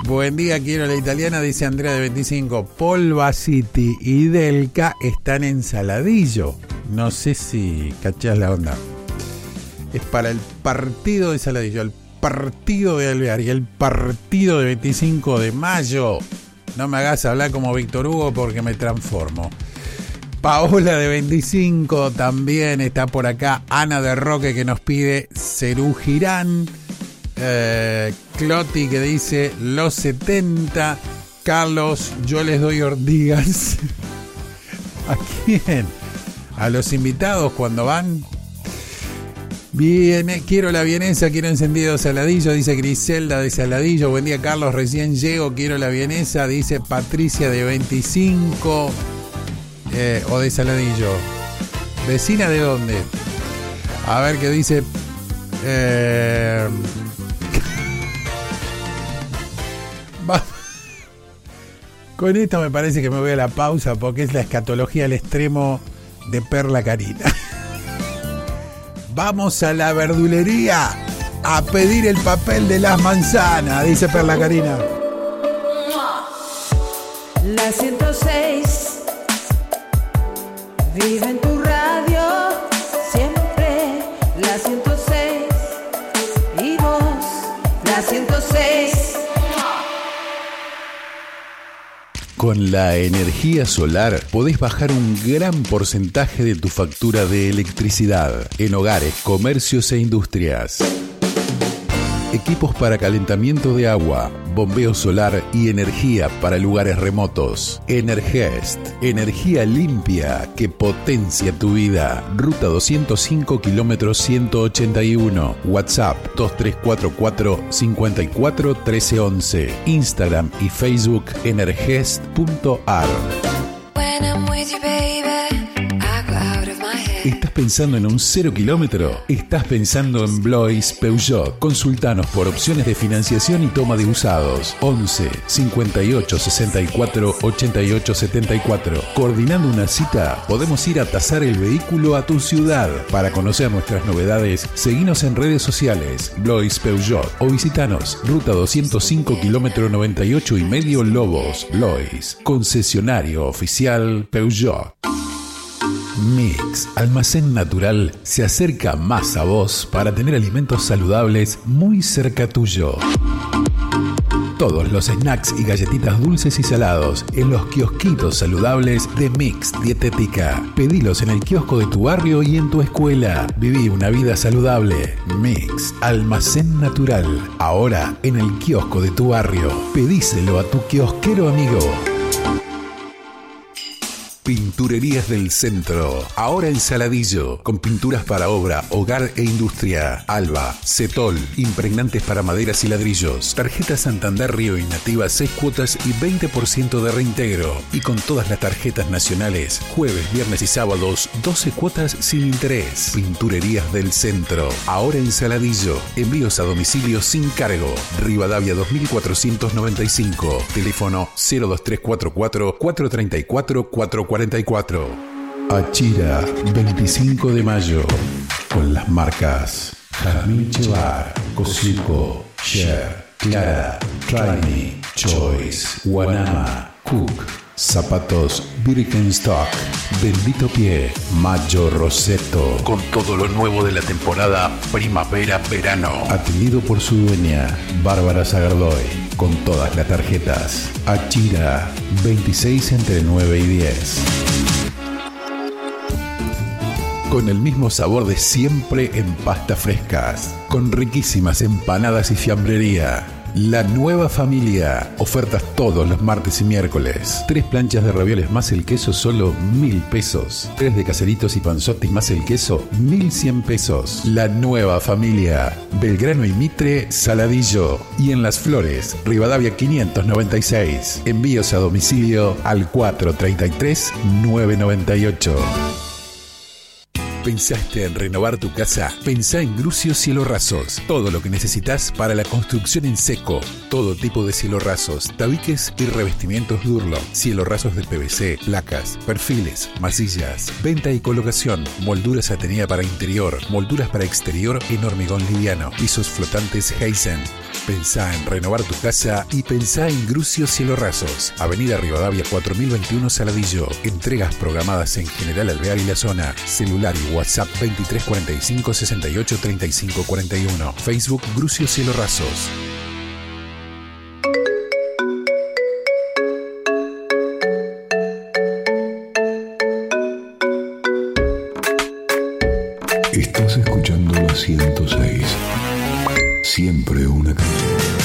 Buen día, quiero la italiana, dice Andrea de 25. Polva City y Delca están en Saladillo. No sé si cachás la onda. Es para el partido de Saladillo, el partido de Alvear y el partido de 25 de mayo. No me hagas hablar como Víctor Hugo porque me transformo. Paola de 25 también está por acá. Ana de Roque que nos pide Cerú Girán. Cloti que dice los 70. Carlos, yo les doy ortigas. ¿A quién? A los invitados cuando van. Bien, quiero la vienesa, quiero encendido Saladillo, dice Griselda de Saladillo. Buen día, Carlos, recién llego, quiero la vienesa, dice Patricia de 25. O de Saladillo. ¿Vecina de dónde? A ver qué dice. Con esto me parece que me voy a la pausa porque es la escatología al extremo de Perla Karina. Vamos a la verdulería a pedir el papel de las manzanas, dice Perla Karina. La 106 vive en tu radio, siempre la 106 y vos, la 106. Con la energía solar podés bajar un gran porcentaje de tu factura de electricidad en hogares, comercios e industrias. Equipos para calentamiento de agua, bombeo solar y energía para lugares remotos. Energest, energía limpia que potencia tu vida. Ruta 205, kilómetro 181. WhatsApp 2344 54 1311. Instagram y Facebook energest.ar. ¿Estás pensando en un 0 kilómetro? ¿Estás pensando en Blois Peugeot? Consultanos por opciones de financiación y toma de usados. 11 58 64 88 74. Coordinando una cita, podemos ir a tasar el vehículo a tu ciudad. Para conocer nuestras novedades, seguinos en redes sociales, Blois Peugeot, o visitanos, Ruta 205, kilómetro 98 y medio Lobos, Blois. Concesionario oficial Peugeot. Mix, almacén natural, se acerca más a vos para tener alimentos saludables muy cerca tuyo. Todos los snacks y galletitas dulces y salados en los kiosquitos saludables de Mix Dietética. Pedilos en el kiosco de tu barrio y en tu escuela. Viví una vida saludable. Mix, almacén natural. Ahora en el kiosco de tu barrio. Pedíselo a tu kiosquero amigo. Pinturerías del Centro, ahora en Saladillo, con pinturas para obra, hogar e industria. Alba, Cetol, impregnantes para maderas y ladrillos. Tarjeta Santander Río y Nativa 6 cuotas y 20% de reintegro. Y con todas las tarjetas nacionales, jueves, viernes y sábados, 12 cuotas sin interés. Pinturerías del Centro, ahora en Saladillo. Envíos a domicilio sin cargo. Rivadavia 2495. Teléfono 02344 434 444. Achira, 25 de mayo, con las marcas Jazmín Chevar, Cosico, Share, Clara, Try Me, Choice, Guanama, Cook, zapatos Birkenstock, Bendito Pie, Mayo Rosetto, con todo lo nuevo de la temporada primavera-verano. Atendido por su dueña, Bárbara Zagardoy, con todas las tarjetas. Achira, 26 entre 9 y 10. Con el mismo sabor de siempre en pastas frescas, con riquísimas empanadas y fiambrería. La Nueva Familia. Ofertas todos los martes y miércoles. 3 planchas de ravioles más el queso, solo 1.000 pesos. 3 de caseritos y panzotti más el queso, 1.100 pesos. La Nueva Familia. Belgrano y Mitre, Saladillo. Y en Las Flores, Rivadavia 596. Envíos a domicilio al 433 998. ¿Pensaste en renovar tu casa? Pensá en Grucio Cielo Rasos. Todo lo que necesitas para la construcción en seco. Todo tipo de cielo rasos, tabiques y revestimientos Durlo. Cielo rasos de PVC, placas, perfiles, masillas. Venta y colocación. Molduras Atenea para interior. Molduras para exterior en hormigón liviano. Pisos flotantes Heisen. Pensá en renovar tu casa y pensá en Grucio Cielo Rasos. Avenida Rivadavia 4021 Saladillo. Entregas programadas en General Alvear y la zona. Celular y WhatsApp 2345 68 35 41. Facebook Grucio Cielo Rasos. Estás escuchando la 106. Siempre una canción.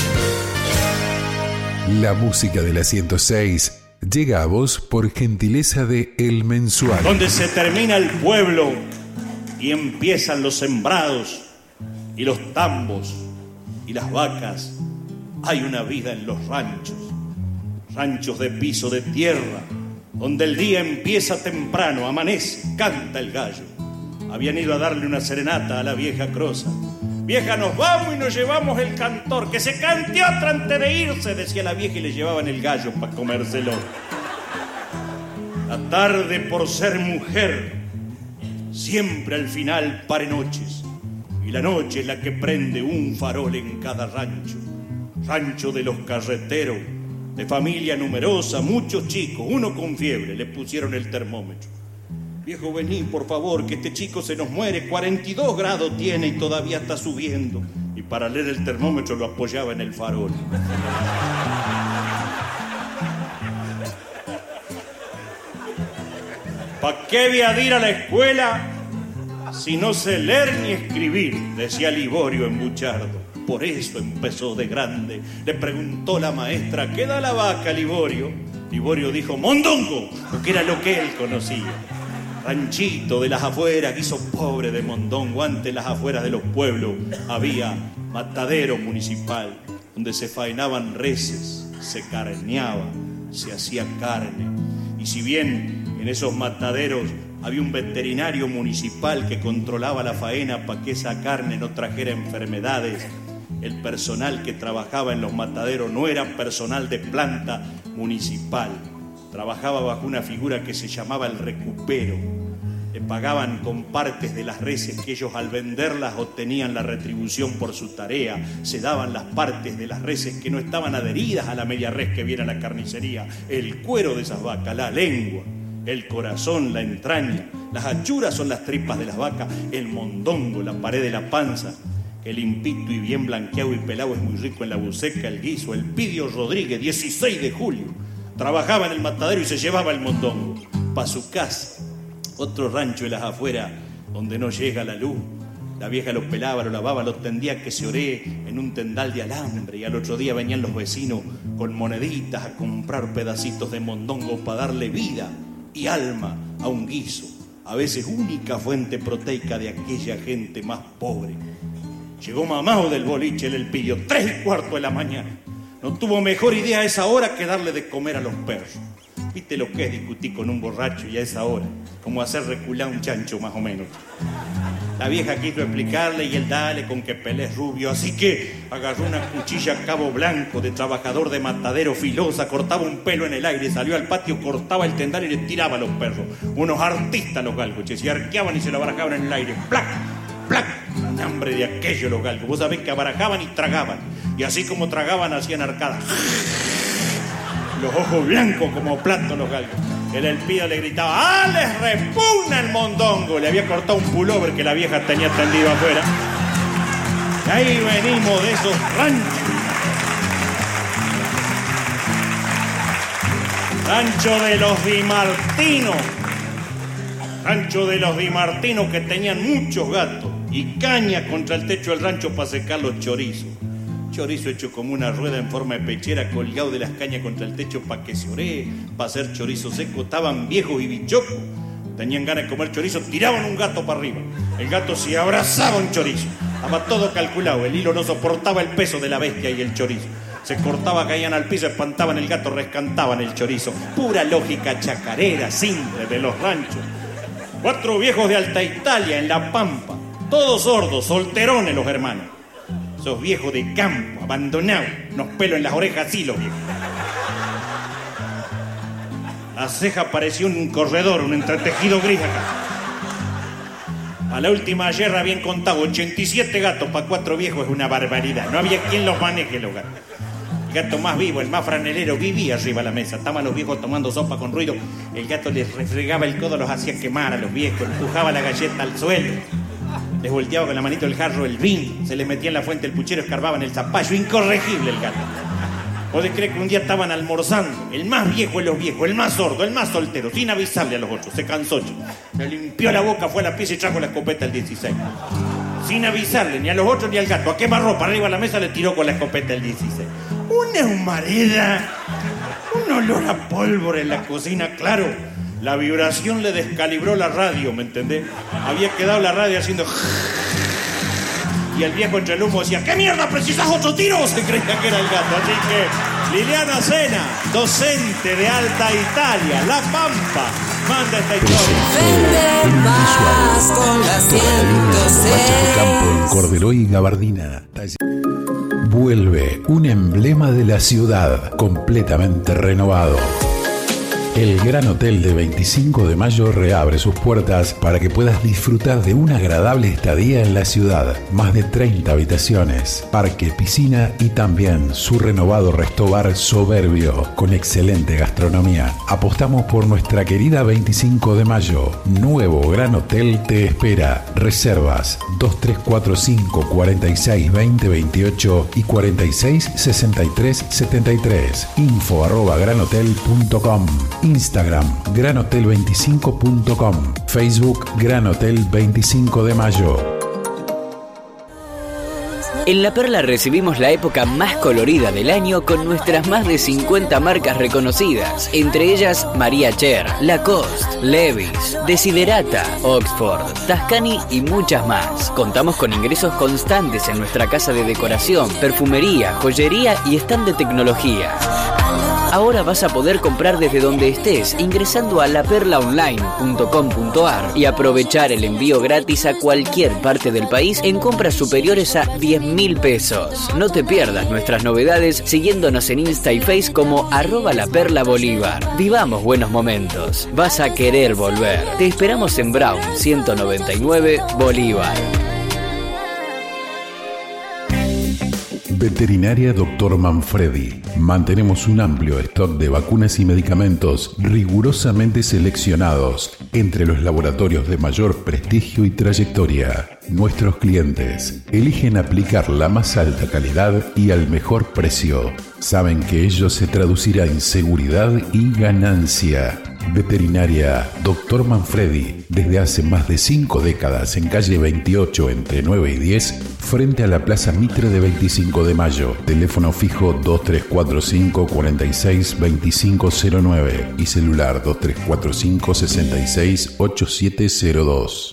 La música de la 106 llega a vos por gentileza de El Mensual. Donde se termina el pueblo y empiezan los sembrados y los tambos y las vacas, hay una vida en los ranchos. Ranchos de piso de tierra, donde el día empieza temprano, amanece, canta el gallo. Habían ido a darle una serenata a la vieja Crosa. Vieja, nos vamos y nos llevamos el cantor, que se cante otra antes de irse, decía la vieja, y le llevaban el gallo para comérselo. La tarde, por ser mujer, siempre al final pare noches, y la noche es la que prende un farol en cada rancho. Rancho de los carreteros, de familia numerosa, muchos chicos, uno con fiebre, le pusieron el termómetro. Viejo, vení, por favor, que este chico se nos muere, 42 grados tiene y todavía está subiendo. Y para leer el termómetro lo apoyaba en el farol. ¿Pa' qué voy a ir a la escuela si no sé leer ni escribir? Decía Liborio en Buchardo. Por eso empezó de grande. Le preguntó la maestra, ¿qué da la vaca, Liborio? Liborio dijo, mondongo, porque era lo que él conocía. Ranchito de las afueras, quiso pobre de mondongo. Antes, las afueras de los pueblos había matadero municipal, donde se faenaban reses, se carneaba, se hacía carne. Y si bien en esos mataderos había un veterinario municipal que controlaba la faena para que esa carne no trajera enfermedades, el personal que trabajaba en los mataderos no era personal de planta municipal. Trabajaba bajo una figura que se llamaba el recupero. Le pagaban con partes de las reses que ellos al venderlas obtenían la retribución por su tarea. Se daban las partes de las reses que no estaban adheridas a la media res que viene a la carnicería. El cuero de esas vacas, la lengua, el corazón, la entraña. Las achuras son las tripas de las vacas. El mondongo, la pared de la panza. Que limpito y bien blanqueado y pelado es muy rico en la buceca. El guiso, el Pidio Rodríguez, 16 de julio. Trabajaba en el matadero y se llevaba el mondongo para su casa. Otro rancho de las afueras donde no llega la luz. La vieja lo pelaba, lo lavaba, lo tendía que se oree en un tendal de alambre. Y al otro día venían los vecinos con moneditas a comprar pedacitos de mondongo para darle vida y alma a un guiso. A veces única fuente proteica de aquella gente más pobre. Llegó mamao del boliche del Pillo, 3:15 de la mañana. No tuvo mejor idea a esa hora que darle de comer a los perros. ¿Viste lo que es discutir con un borracho y a esa hora? Como hacer recular un chancho, más o menos. La vieja quiso explicarle y él dale con que pelés rubio. Así que agarró una cuchilla a cabo blanco de trabajador de matadero filosa, cortaba un pelo en el aire, salió al patio, cortaba el tendal y le tiraba a los perros. Unos artistas los galgos, se arqueaban y se lo barajaban en el aire. ¡Plac! ¡Plac! Un hambre de aquello los galgos. Vos sabés que abarajaban y tragaban. Y así como tragaban, hacían arcadas. Los ojos blancos como platos los galgos. El Elpido le gritaba, ¡ah, les repugna el mondongo! Le había cortado un pullover que la vieja tenía tendido afuera. Y ahí venimos de esos ranchos. Rancho de los Di Martino. Rancho de los Di Martino que tenían muchos gatos y caña contra el techo del rancho para secar los chorizos. Chorizo hecho como una rueda en forma de pechera colgado de las cañas contra el techo para que se oree, para hacer chorizo seco. Estaban viejos y bichocos, tenían ganas de comer chorizo, tiraban un gato para arriba. El gato se abrazaba un chorizo, estaba todo calculado, el hilo no soportaba el peso de la bestia y el chorizo. Se cortaba, caían al piso, espantaban el gato, rescantaban el chorizo. Pura lógica chacarera, simple de los ranchos. 4 viejos de Alta Italia, en La Pampa. Todos sordos, solterones los hermanos. Esos viejos de campo, abandonados. Unos pelos en las orejas así los viejos. La ceja parecía un corredor, un entretejido gris acá. A la última ayer habían contado 87 gatos para 4 viejos, es una barbaridad. No había quien los maneje los gatos. El gato más vivo, el más franelero, vivía arriba de la mesa. Estaban los viejos tomando sopa con ruido. El gato les refregaba el codo, los hacía quemar a los viejos, empujaba la galleta al suelo. Les volteaba con la manito el jarro el vino. Se les metía en la fuente el puchero, escarbaba en el zapallo. Incorregible el gato. ¿Podés creer que un día estaban almorzando? El más viejo de los viejos, el más sordo, el más soltero, sin avisarle a los otros. Se cansó, se limpió la boca, fue a la pieza y trajo la escopeta el 16. Sin avisarle ni a los otros ni al gato. A quemarropa arriba de la mesa le tiró con la escopeta el 16. Una humareda, un olor a pólvora en la cocina, claro. La vibración le descalibró la radio, ¿me entendés? Había quedado la radio haciendo... Y el viejo entre el humo decía, ¿qué mierda, precisas otro tiro? Se creía que era el gato. Así que Liliana Sena, docente de Alta Italia, La Pampa, manda esta historia. Vende más con la 106. de campo en Corderoy y Gabardina. Vuelve un emblema de la ciudad completamente renovado. El Gran Hotel de 25 de Mayo reabre sus puertas para que puedas disfrutar de una agradable estadía en la ciudad. Más de 30 habitaciones, parque, piscina y también su renovado restobar soberbio con excelente gastronomía. Apostamos por nuestra querida 25 de Mayo. Nuevo Gran Hotel te espera. Reservas 2345 46 20 28 y 46 63 73. info@granhotel.com. Instagram, granhotel25.com. Facebook, Gran Hotel 25 de Mayo. En La Perla recibimos la época más colorida del año con nuestras más de 50 marcas reconocidas, entre ellas Maria Cher, Lacoste, Levi's, Desiderata, Oxford, Tascani y muchas más. Contamos con ingresos constantes en nuestra casa de decoración, perfumería, joyería y stand de tecnología. Ahora vas a poder comprar desde donde estés ingresando a laperlaonline.com.ar y aprovechar el envío gratis a cualquier parte del país en compras superiores a 10.000 pesos. No te pierdas nuestras novedades siguiéndonos en Insta y Face como @laperlabolívar. Vivamos buenos momentos. Vas a querer volver. Te esperamos en Brown 199 Bolívar. Veterinaria Dr. Manfredi. Mantenemos un amplio stock de vacunas y medicamentos rigurosamente seleccionados entre los laboratorios de mayor prestigio y trayectoria. Nuestros clientes eligen aplicar la más alta calidad y al mejor precio. Saben que ello se traducirá en seguridad y ganancia. Veterinaria Dr. Manfredi, desde hace más de 5 décadas en calle 28 entre 9 y 10, frente a la Plaza Mitre de 25 de Mayo. Teléfono fijo 2345 46 2509 y celular 2345 66 8702.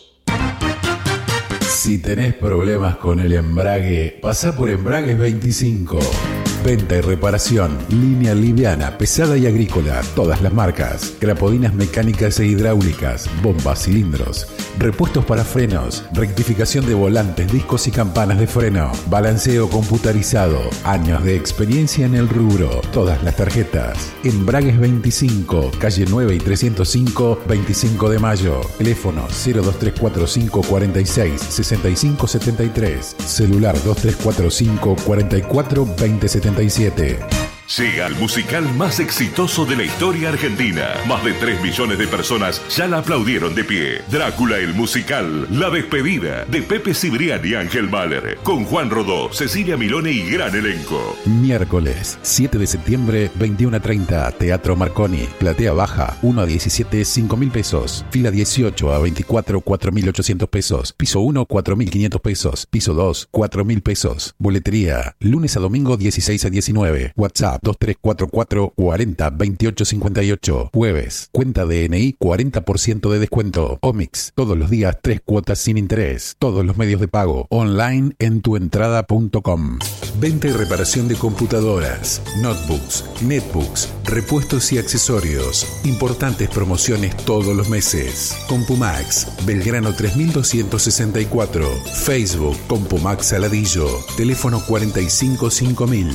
Si tenés problemas con el embrague, pasá por Embragues 25. Venta y reparación, línea liviana, pesada y agrícola, todas las marcas, crapodinas mecánicas e hidráulicas, bombas, cilindros, repuestos para frenos, rectificación de volantes, discos y campanas de freno, balanceo computarizado, años de experiencia en el rubro, todas las tarjetas. Embragues 25, calle 9 y 305, 25 de Mayo. Teléfono 02345 46 65 73, celular 2345 44 20 77. Llega el musical más exitoso de la historia argentina. Más de 3 millones de personas ya la aplaudieron de pie. Drácula el musical, La despedida, de Pepe Cibrián y Ángel Mahler, con Juan Rodó, Cecilia Milone y gran elenco. Miércoles 7 de septiembre, 21:30, Teatro Marconi. Platea baja, 1 a 17, 5.000 pesos. Fila 18 a 24, 4.800 pesos. Piso 1, 4.500 pesos. Piso 2, 4.000 pesos. Boletería, lunes a domingo 16 a 19. WhatsApp WhatsApp 2344 40 28 58. Jueves, cuenta DNI 40% de descuento. Omix, todos los días 3 cuotas sin interés. Todos los medios de pago. Online en tuentrada.com. Venta y reparación de computadoras, notebooks, netbooks, repuestos y accesorios. Importantes promociones todos los meses. Compumax, Belgrano 3264. Facebook, Compumax Saladillo. Teléfono 45 5000.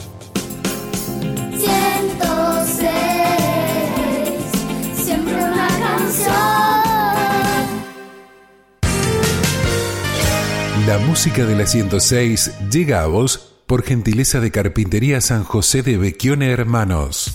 106, siempre una canción. La música de la 106 llega a vos por gentileza de Carpintería San José de Vecchione Hermanos.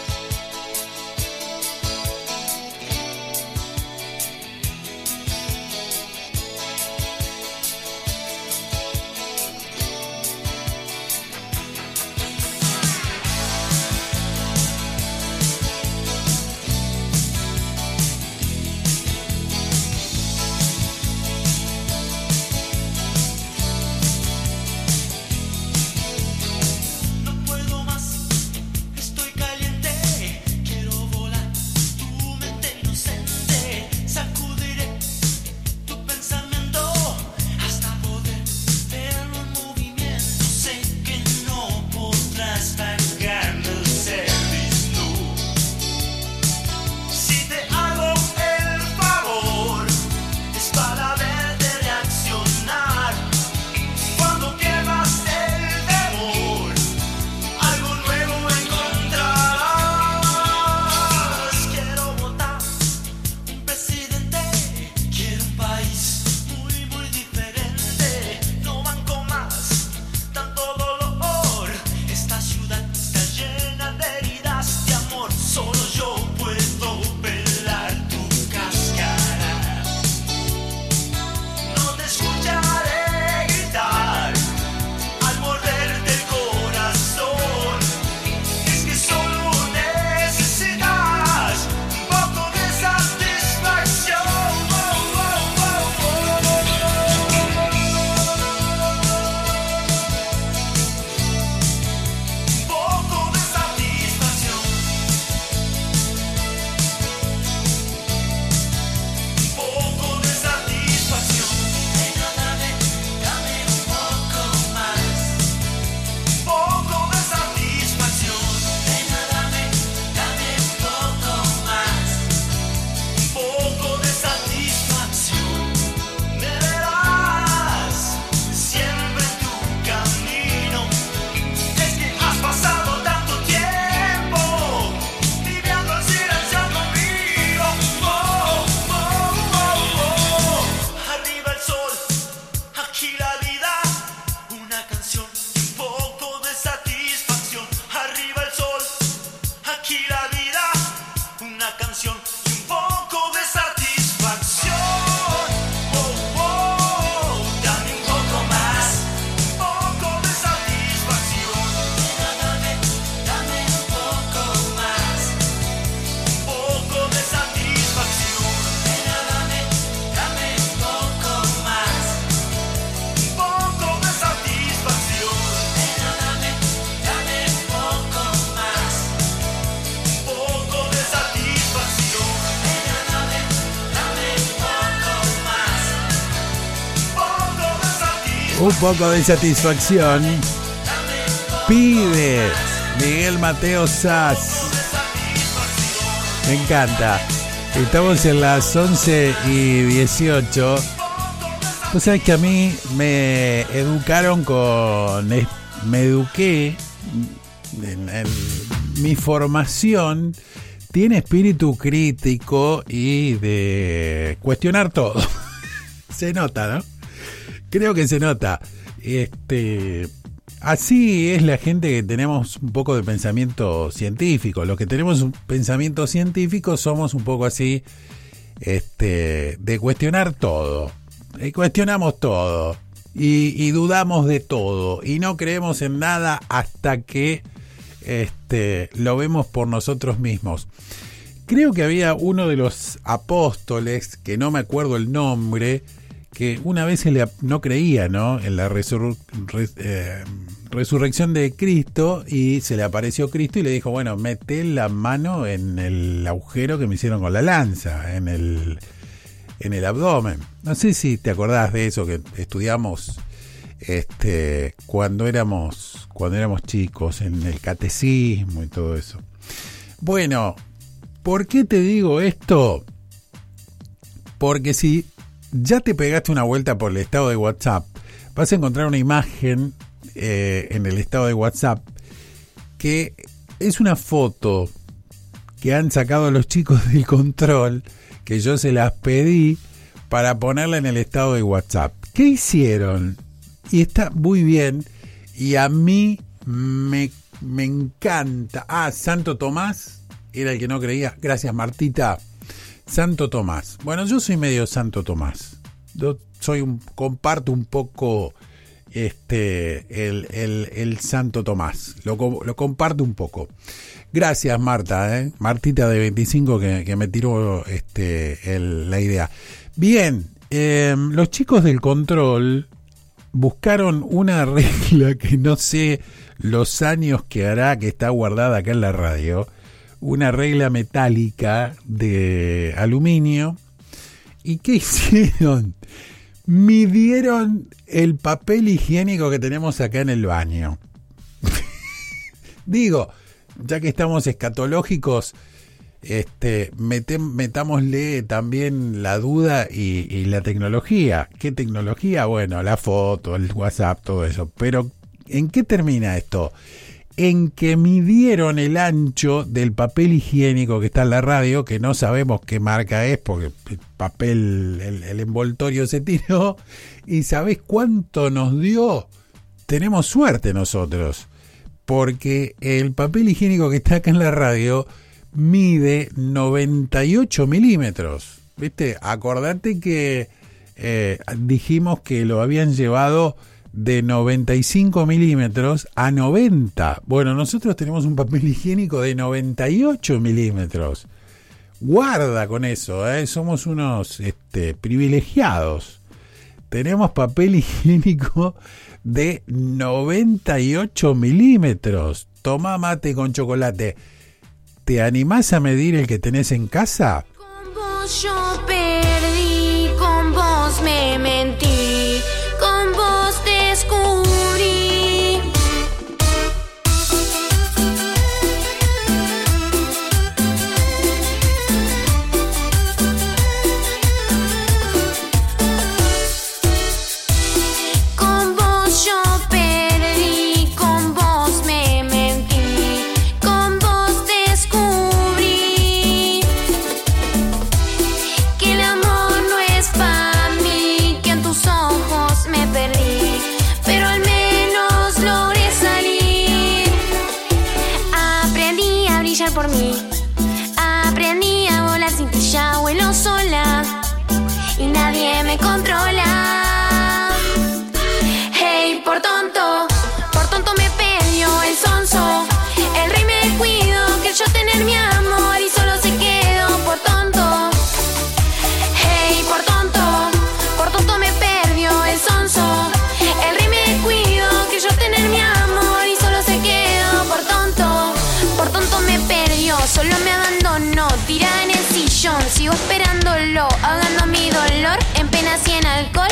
Un poco de satisfacción. Pide Miguel Mateo Sass. Me encanta. Estamos en las 11:18. Vos sabés que a mí me educaron me eduqué en mi formación tiene espíritu crítico y de cuestionar todo. Se nota, ¿no? Creo que se nota. Así es la gente que tenemos un poco de pensamiento científico. Los que tenemos un pensamiento científico somos un poco así, de cuestionar todo. Y cuestionamos todo. Y dudamos de todo. Y no creemos en nada hasta que lo vemos por nosotros mismos. Creo que había uno de los apóstoles, que no me acuerdo el nombre, que una vez no creía, ¿no?, en la resurrección de Cristo, y se le apareció Cristo y le dijo, bueno, mete la mano en el agujero que me hicieron con la lanza, en el abdomen. No sé si te acordás de eso que estudiamos cuando éramos chicos, en el catecismo y todo eso. Bueno, ¿por qué te digo esto? Porque si ya te pegaste una vuelta por el estado de WhatsApp, vas a encontrar una imagen en el estado de WhatsApp que es una foto que han sacado los chicos del control, que yo se las pedí para ponerla en el estado de WhatsApp. ¿Qué hicieron? Y está muy bien, y a mí me encanta. Santo Tomás era el que no creía. Gracias, Martita. Santo Tomás. Bueno, yo soy medio Santo Tomás. Yo comparto un poco el Santo Tomás. Lo comparto un poco. Gracias, Marta, Martita de 25 que me tiró la idea. Bien, los chicos del control buscaron una regla que no sé los años que hará, que está guardada acá en la radio. Una regla metálica de aluminio. ¿Y qué hicieron? Midieron el papel higiénico que tenemos acá en el baño. Digo, ya que estamos escatológicos, metámosle también la duda y la tecnología. ¿Qué tecnología? Bueno, la foto, el WhatsApp, todo eso. Pero, ¿en qué termina esto? En que midieron el ancho del papel higiénico que está en la radio, que no sabemos qué marca es porque el papel, el envoltorio se tiró. ¿Y sabés cuánto nos dio? Tenemos suerte nosotros, porque el papel higiénico que está acá en la radio mide 98 milímetros. ¿Viste? Acordate que dijimos que lo habían llevado de 95 milímetros a 90. Bueno, nosotros tenemos un papel higiénico de 98 milímetros. Guarda con eso, somos unos privilegiados. Tenemos papel higiénico de 98 milímetros. Toma mate con chocolate. ¿Te animás a medir el que tenés en casa? Con vos yo perdí, con vos me mentí, con vos descubrí. Con vos yo perdí, con vos me mentí, con vos descubrí que el amor no es para mí, que en tus ojos me perdí, pero al menos logré salir. Aprendí a brillar por mí, aprendí a volar sin ti, ya vuelo sola y nadie me controla. Hey, por tonto me perdió el sonso. El rey me descuido, que yo tener mi amor y solo se quedó por tonto. Hey, por tonto me perdió el sonso. El rey me descuido, que yo tener mi amor y solo se quedó por tonto me perdió, solo me abandonó, tirada en el sillón, sigo esperándolo, ahogando mi dolor en penas y en alcohol,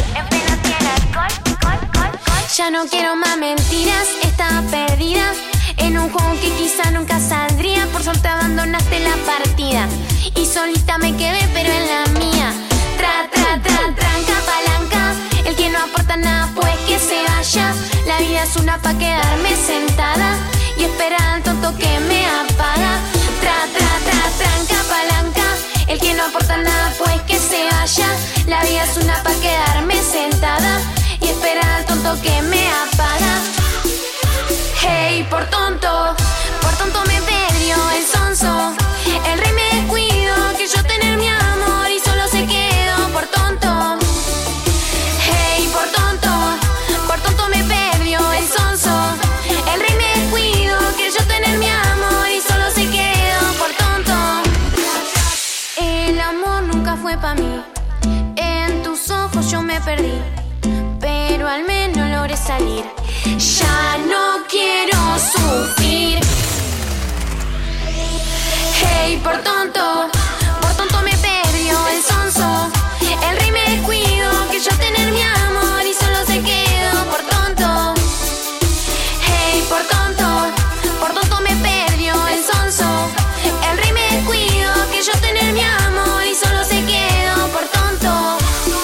Ya no quiero más mentiras, estaba perdida en un juego que quizá nunca saldría. Por suerte abandonaste la partida y solita me quedé, pero en la mía. Tranca, palanca. El que no aporta nada, pues que se vaya. La vida es una pa' quedarme sentada y esperar al tonto que me apaga. Tranca, palanca. El que no aporta nada, pues que se vaya. La vida es una pa' quedarme sentada y esperar al tonto que me apaga. Hey, por tonto me perdió el sonso. El rey me descuido, que yo tener mi amor y solo se quedó por tonto. Hey, por tonto me perdió el sonso. El rey me descuido, que yo tener mi amor y solo se quedó por tonto. El amor nunca fue pa' mí. En tus ojos yo me me perdí, pero al menos logré salir. Ya no quiero sufrir. Hey, por tonto me perdió el sonso. El rey me descuido, que yo tener mi amor y solo se quedó por tonto. Hey, por tonto me perdió el sonso. El rey me descuido, que yo tener mi amor y solo se quedó por tonto.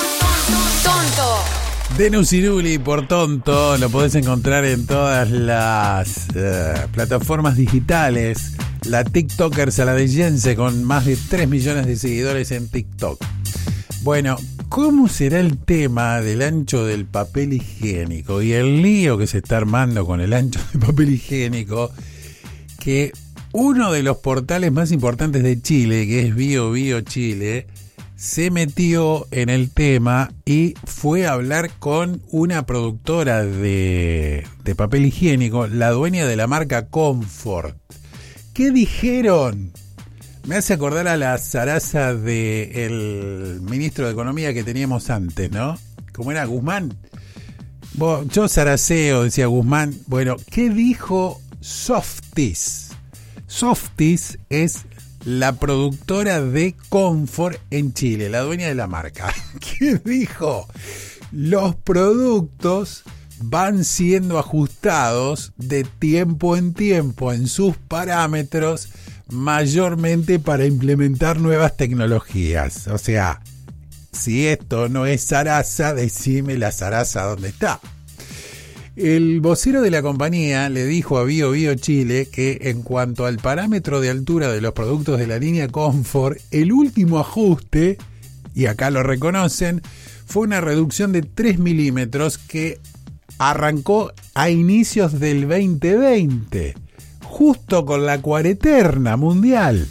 Denus Iruli por tonto, lo podés encontrar en todas las plataformas digitales. La TikToker saladellense con más de 3 millones de seguidores en TikTok. Bueno, ¿cómo será el tema del ancho del papel higiénico y el lío que se está armando con el ancho del papel higiénico? Que uno de los portales más importantes de Chile, que es Bio Chile, se metió en el tema y fue a hablar con una productora de papel higiénico, la dueña de la marca Comfort. ¿Qué dijeron? Me hace acordar a la zaraza del ministro de Economía que teníamos antes, ¿no? ¿Cómo era? ¿Guzmán? Yo zaraceo, decía Guzmán. Bueno, ¿qué dijo Softis? Softis es la productora de Comfort en Chile, la dueña de la marca. ¿Qué dijo? Los productos van siendo ajustados de tiempo en tiempo en sus parámetros, mayormente para implementar nuevas tecnologías. O sea, si esto no es zaraza, decime la zaraza dónde está. El vocero de la compañía le dijo a Bio Chile que en cuanto al parámetro de altura de los productos de la línea Comfort, el último ajuste, y acá lo reconocen, fue una reducción de 3 milímetros que arrancó a inicios del 2020, justo con la cuareterna mundial.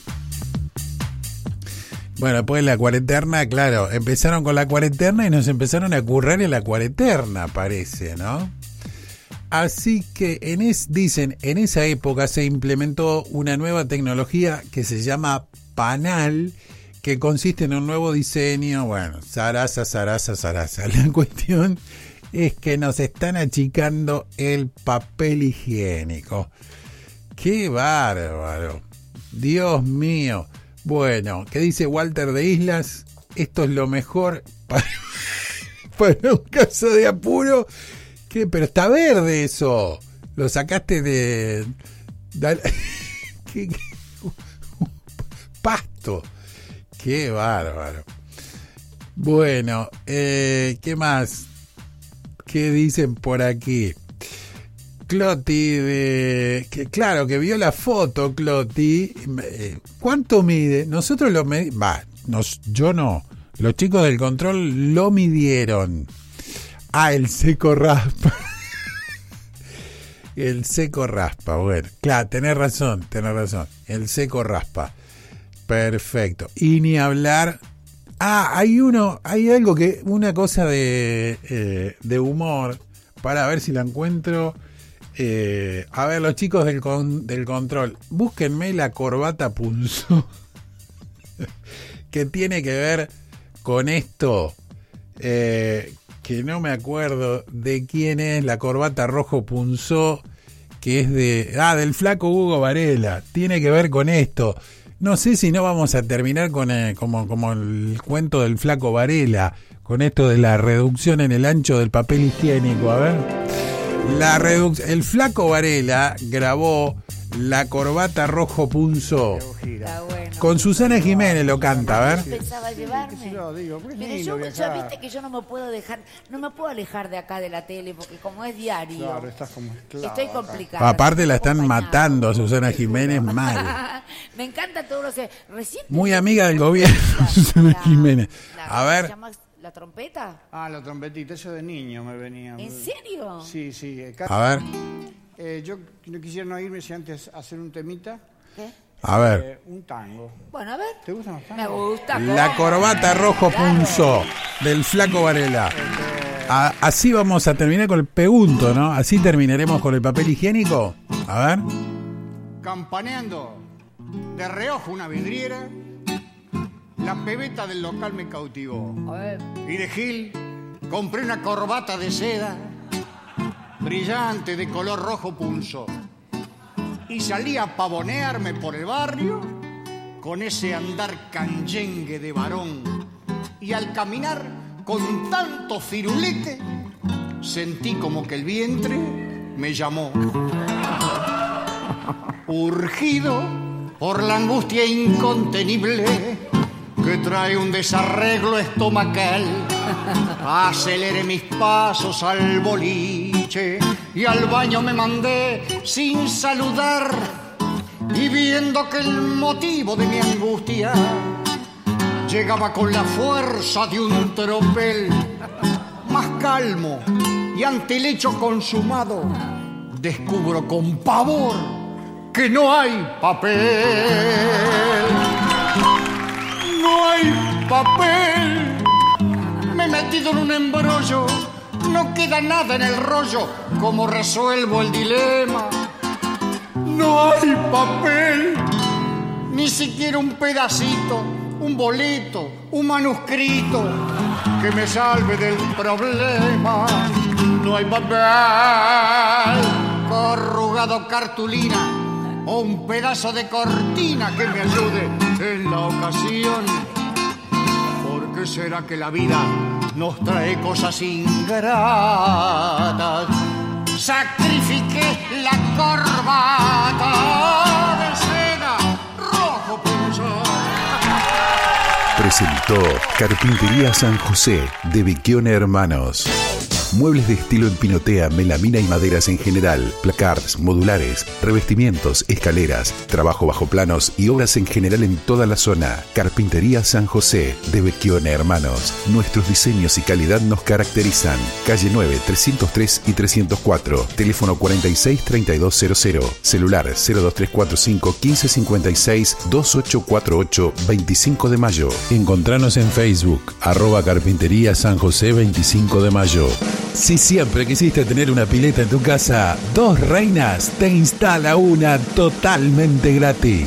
Bueno, después de la cuareterna, claro, empezaron con la cuareterna y nos empezaron a currar en la cuareterna, parece, ¿no? Así que dicen, en esa época se implementó una nueva tecnología que se llama Panal, que consiste en un nuevo diseño, bueno, zaraza. La cuestión es que nos están achicando el papel higiénico. ¡Qué bárbaro! Dios mío. Bueno, ¿qué dice Walter de Islas? Esto es lo mejor para un caso de apuro. ¿Qué? Pero está verde eso. Lo sacaste de... ¿Qué? Pasto. ¡Qué bárbaro! Bueno, ¿qué más? ¿Qué dicen por aquí? Cloti, claro, que vio la foto, Cloti. ¿Cuánto mide? Nosotros lo medimos. Yo no. Los chicos del control lo midieron. Ah, el seco raspa. El seco raspa, bueno. Claro, tenés razón. El seco raspa. Perfecto. Y ni hablar. Ah, hay algo que, una cosa de humor, para ver si la encuentro. A ver, los chicos del control, búsquenme la corbata punzó, que tiene que ver con esto, que no me acuerdo de quién es, la corbata rojo punzó, que es del flaco Hugo Varela, tiene que ver con esto. No sé si no vamos a terminar con como el cuento del flaco Varela, con esto de la reducción en el ancho del papel higiénico. A ver, el flaco Varela grabó La corbata rojo punzó. Con Susana Jiménez lo canta, a ver. Pensaba llevarme. Pero yo ya viste que yo no me puedo alejar de acá de la tele porque como es diario. Claro, estás como estoy complicada. Aparte la están matando a Susana Jiménez mal. Me encanta todo lo que recién. Muy amiga del gobierno, Susana Jiménez. A ver. ¿La trompeta? La trompetita, eso de niño me venía. ¿En serio? Sí. A ver. Yo no quisiera no irme si antes hacer un temita. ¿Qué? A ver. Un tango. Bueno, a ver. ¿Te gustan los tangos? Me gusta. La corbata rojo punzó del flaco Varela. Así vamos a terminar con el pregunto, ¿no? Así terminaremos con el papel higiénico. A ver. Campaneando de reojo una vidriera, la pebeta del local me cautivó. A ver. Y de Gil compré una corbata de seda brillante de color rojo pulso y salí a pavonearme por el barrio con ese andar canyengue de varón. Y al caminar con tanto firulete sentí como que el vientre me llamó. Urgido por la angustia incontenible que trae un desarreglo estomacal, aceleré mis pasos al boliche y al baño me mandé sin saludar, y viendo que el motivo de mi angustia llegaba con la fuerza de un tropel, más calmo y ante el hecho consumado descubro con pavor que no hay papel. No hay papel. Me he metido en un embrollo, no queda nada en el rollo. ¿Cómo resuelvo el dilema? No hay papel, ni siquiera un pedacito, un boleto, un manuscrito que me salve del problema. No hay papel, corrugado cartulina o un pedazo de cortina que me ayude en la ocasión. ¿Por qué será que la vida nos trae cosas ingratas? Sacrifiqué la corbata de seda rojo pulso. Presentó Carpintería San José de Becchione Hermanos. Muebles de estilo en pinotea, melamina y maderas en general, placards, modulares, revestimientos, escaleras, trabajo bajo planos y obras en general en toda la zona. Carpintería San José de Becchione Hermanos. Nuestros diseños y calidad nos caracterizan. Calle 9, 303 y 304. Teléfono 463200. Celular 02345 1556 2848 25 de mayo. Encontranos en Facebook @Carpintería San José 25 de mayo. Si siempre quisiste tener una pileta en tu casa, Dos Reinas te instala una totalmente gratis.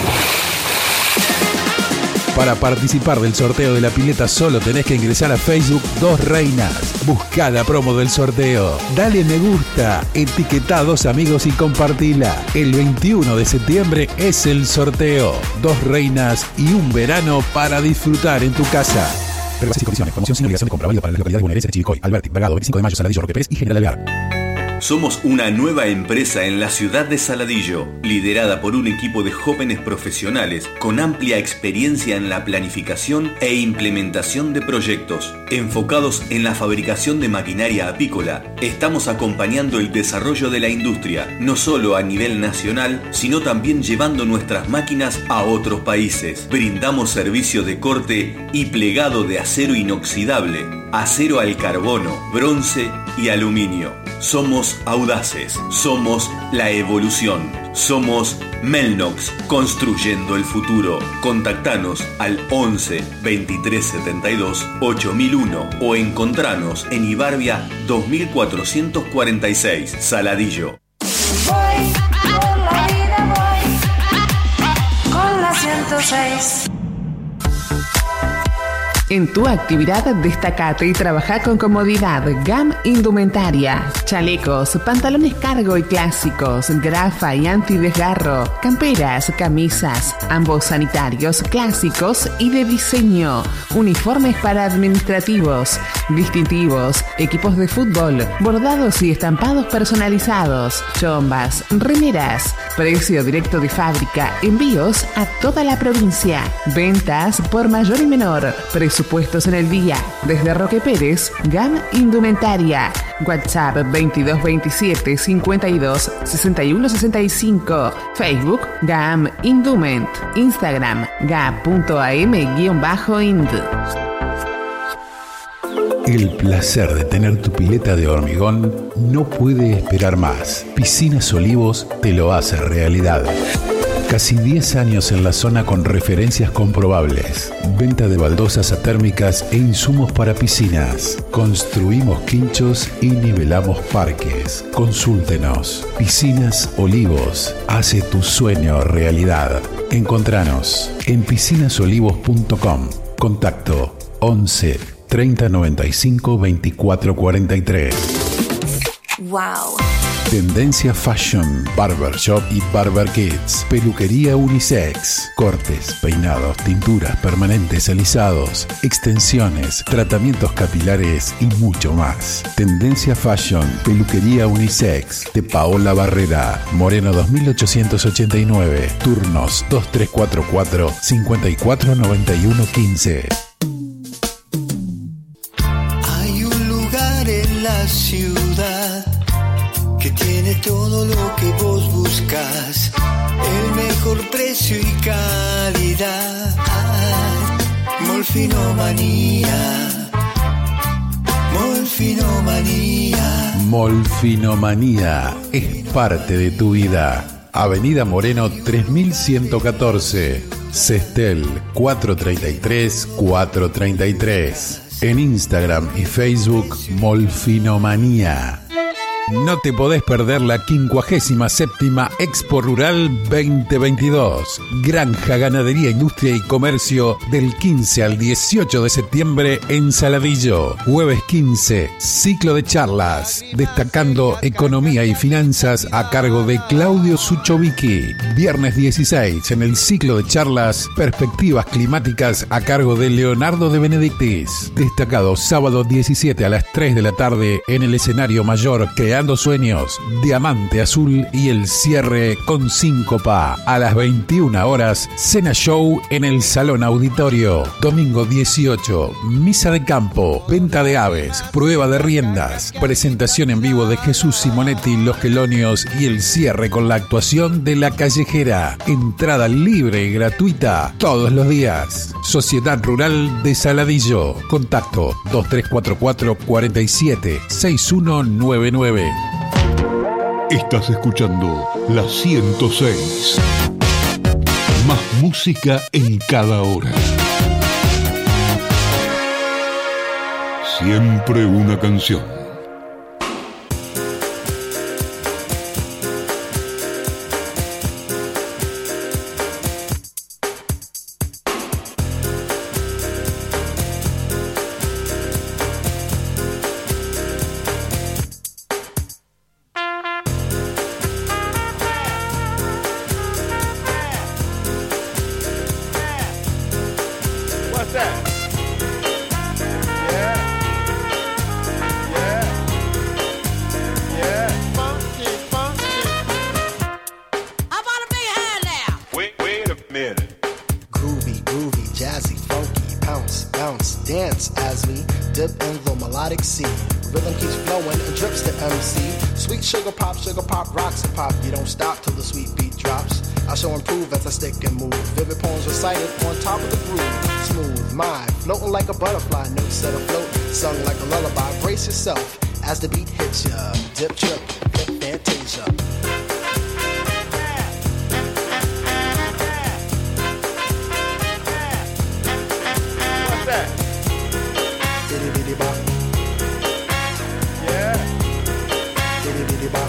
Para participar del sorteo de la pileta solo tenés que ingresar a Facebook Dos Reinas. Buscá la promo del sorteo, dale me gusta, etiquetá a 2 amigos y compartila. El 21 de septiembre es el sorteo. Dos Reinas y un verano para disfrutar en tu casa. Reglas y condiciones. Promoción sin obligación de compra, válida para las localidades bonaerenses de Chivilcoy, Alberti, Bragado, 25 de mayo, Saladillo, Roque Pérez y General Alvear. Somos una nueva empresa en la ciudad de Saladillo, liderada por un equipo de jóvenes profesionales con amplia experiencia en la planificación e implementación de proyectos. Enfocados en la fabricación de maquinaria apícola, estamos acompañando el desarrollo de la industria, no solo a nivel nacional, sino también llevando nuestras máquinas a otros países. Brindamos servicio de corte y plegado de acero inoxidable, acero al carbono, bronce y aluminio. Somos audaces, somos la evolución, somos Melnox, construyendo el futuro. Contactanos al 11 23 72 8001 o encontranos en Ibarbia 2446, Saladillo. Voy por la vida, voy con la 106. En tu actividad, destacate y trabaja con comodidad. GAM Indumentaria. Chalecos, pantalones cargo y clásicos, grafa y antidesgarro, camperas, camisas, ambos sanitarios, clásicos y de diseño, uniformes para administrativos, distintivos, equipos de fútbol, bordados y estampados personalizados, chombas, remeras, precio directo de fábrica, envíos a toda la provincia, ventas por mayor y menor, presupuestos en el día. Desde Roque Pérez, GAM Indumentaria. WhatsApp 2227 52 61 65. Facebook GAM Indument. Instagram ga.am_ind. El placer de tener tu pileta de hormigón no puede esperar más. Piscinas Olivos te lo hace realidad. Casi 10 años en la zona con referencias comprobables. Venta de baldosas atérmicas e insumos para piscinas. Construimos quinchos y nivelamos parques. Consúltenos. Piscinas Olivos. Hace tu sueño realidad. Encontranos en piscinasolivos.com. Contacto 11 3095 2443. Wow. Tendencia Fashion, Barbershop y Barber Kids. Peluquería unisex. Cortes, peinados, tinturas permanentes, alisados, extensiones, tratamientos capilares y mucho más. Tendencia Fashion, Peluquería unisex de Paola Barrera, Moreno 2889. Turnos 2344 5491 15. Hay un lugar en la ciudad que tiene todo lo que vos buscas, el mejor precio y calidad. Molfinomanía, Molfinomanía. Molfinomanía es parte de tu vida. Avenida Moreno 3114, Sestel 433 433. En Instagram y Facebook, Molfinomanía. No te podés perder la 57ª Expo Rural 2022. Granja, ganadería, industria y comercio del 15 al 18 de septiembre en Saladillo. Jueves 15, ciclo de charlas, destacando economía y finanzas a cargo de Claudio Suchovicki. Viernes 16, en el ciclo de charlas, perspectivas climáticas a cargo de Leonardo de Benedictis. Destacado sábado 17 a las 3 de la tarde en el escenario mayor Creando Sueños, Diamante Azul y el cierre con síncopa. A las 21 horas, cena show en el Salón Auditorio. Domingo 18, misa de campo, venta de aves, prueba de riendas, presentación en vivo de Jesús Simonetti, Los Quelonios y el cierre con la actuación de La Callejera. Entrada libre y gratuita todos los días. Sociedad Rural de Saladillo. Contacto 2344 47 6199. Estás escuchando la 106. Más música en cada hora. Siempre una canción. Sugar pop, rocks and pop. You don't stop till the sweet beat drops. I shall improve as I stick and move. Vivid poems recited on top of the groove. Smooth mind, floating like a butterfly. Notes set afloat, sung like a lullaby. Brace yourself as the beat hits ya. Dip, trip, flip, fantasia. What's that? Bitty bitty bop. Yeah. Bitty bitty bop.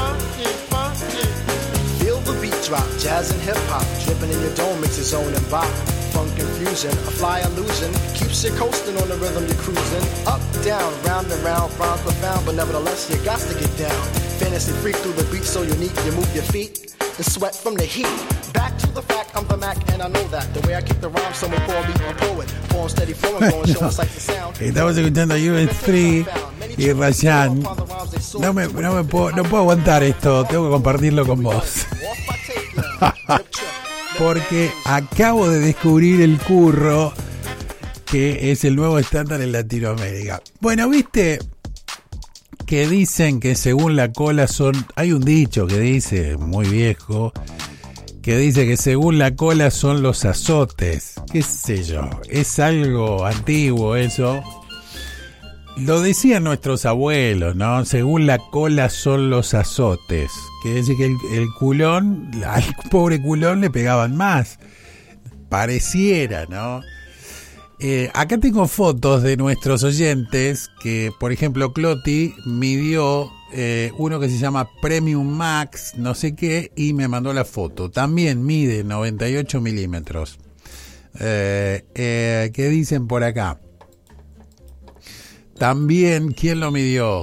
Drop, jazz and hip-hop, dripping in your dome makes its own and bop. Funk infusion, a fly illusion, keeps you coasting on the rhythm you're cruising. Up, down, round and round, rhymes profound, but nevertheless you got to get down. Fantasy freak through the beat so unique, you move your feet and sweat from the heat. Back to the fact, I'm the Mac and I know that. The way I kick the rhyme, someone call me a poet. Poem steady flowing, going, showing sight to sound. Estamos escuchando a US3 y Rayan. No puedo aguantar esto, tengo que compartirlo con vos. Porque acabo de descubrir el curro, que es el nuevo estándar en Latinoamérica. Bueno, viste que dicen que según la cola son... Hay un dicho que dice, muy viejo, que dice que según la cola son los azotes. ¿Qué sé yo? Es algo antiguo eso. Lo decían nuestros abuelos, ¿no? Según la cola son los azotes. Quiere decir que el culón, al pobre culón le pegaban más. Pareciera, ¿no? Acá tengo fotos de nuestros oyentes que, por ejemplo, Cloti midió uno que se llama Premium Max, no sé qué, y me mandó la foto. También mide 98 milímetros. ¿Qué dicen por acá? También, ¿quién lo midió?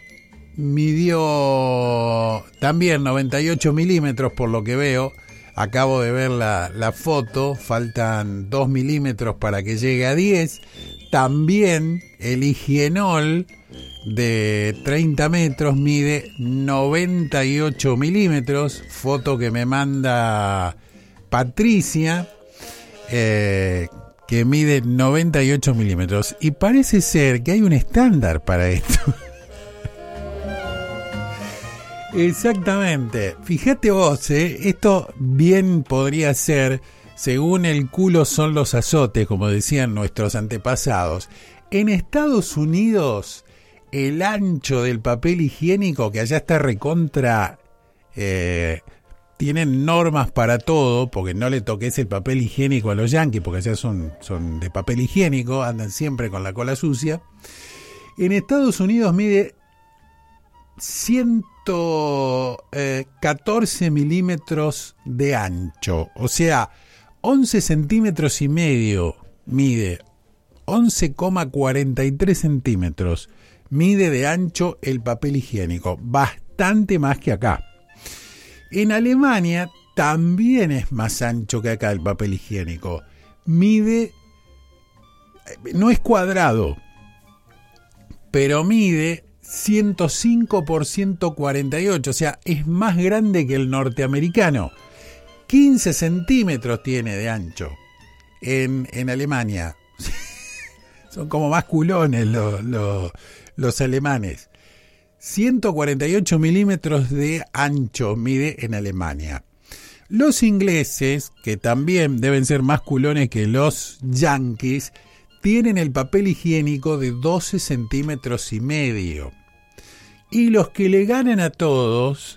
Midió también 98 milímetros por lo que veo. Acabo de ver la foto, faltan 2 milímetros para que llegue a 10. También el higienol de 30 metros mide 98 milímetros, foto que me manda Patricia, que mide 98 milímetros. Y parece ser que hay un estándar para esto. Exactamente. Fíjate vos, esto bien podría ser, según el culo son los azotes, como decían nuestros antepasados. En Estados Unidos, el ancho del papel higiénico, que allá está recontra, tienen normas para todo, porque no le toques el papel higiénico a los yanquis, porque allá son de papel higiénico, andan siempre con la cola sucia. En Estados Unidos mide 114 milímetros de ancho, o sea, 11 centímetros y medio mide, 11,43 centímetros mide de ancho el papel higiénico, bastante más que acá. En Alemania también es más ancho que acá el papel higiénico, mide, no es cuadrado, pero mide 105 por 148, o sea, es más grande que el norteamericano. 15 centímetros tiene de ancho en Alemania. Son como más culones los alemanes. 148 milímetros de ancho mide en Alemania. Los ingleses, que también deben ser más culones que los yanquis, tienen el papel higiénico de 12 centímetros y medio. Y los que le ganan a todos,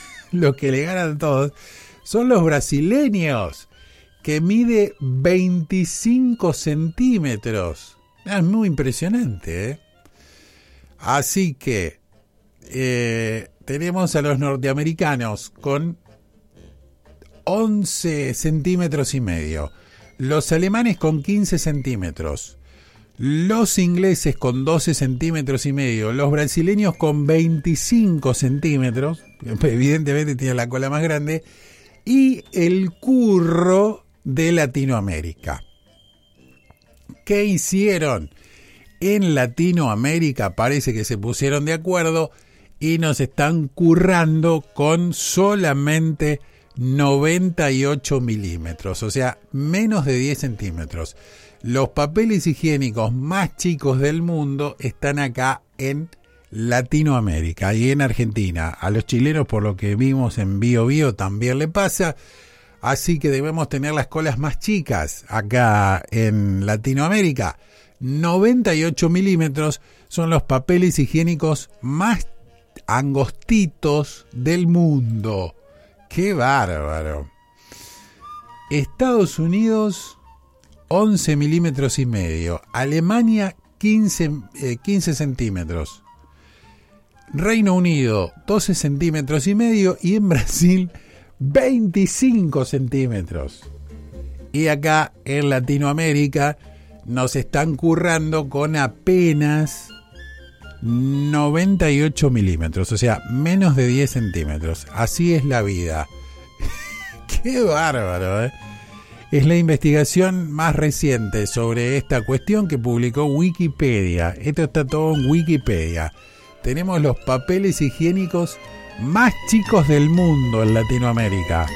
son los brasileños, que mide 25 centímetros. Es muy impresionante, ¿eh? Así que tenemos a los norteamericanos con 11 centímetros y medio, los alemanes con 15 centímetros, los ingleses con 12 centímetros y medio, los brasileños con 25 centímetros, evidentemente tiene la cola más grande, y el curro de Latinoamérica. ¿Qué hicieron? En Latinoamérica parece que se pusieron de acuerdo y nos están currando con solamente 98 milímetros, o sea, menos de 10 centímetros. Los papeles higiénicos más chicos del mundo están acá en Latinoamérica y en Argentina. A los chilenos, por lo que vimos en Bio Bio, también le pasa. Así que debemos tener las colas más chicas acá en Latinoamérica. 98 milímetros son los papeles higiénicos más angostitos del mundo. ¡Qué bárbaro! Estados Unidos, 11 milímetros y medio. Alemania, 15 centímetros. Reino Unido, 12 centímetros y medio. Y en Brasil, 25 centímetros. Y acá en Latinoamérica nos están currando con apenas 98 milímetros, o sea, menos de 10 centímetros. Así es la vida. ¡Qué bárbaro! Es la investigación más reciente sobre esta cuestión que publicó Wikipedia. Esto está todo en Wikipedia. Tenemos los papeles higiénicos más chicos del mundo en Latinoamérica.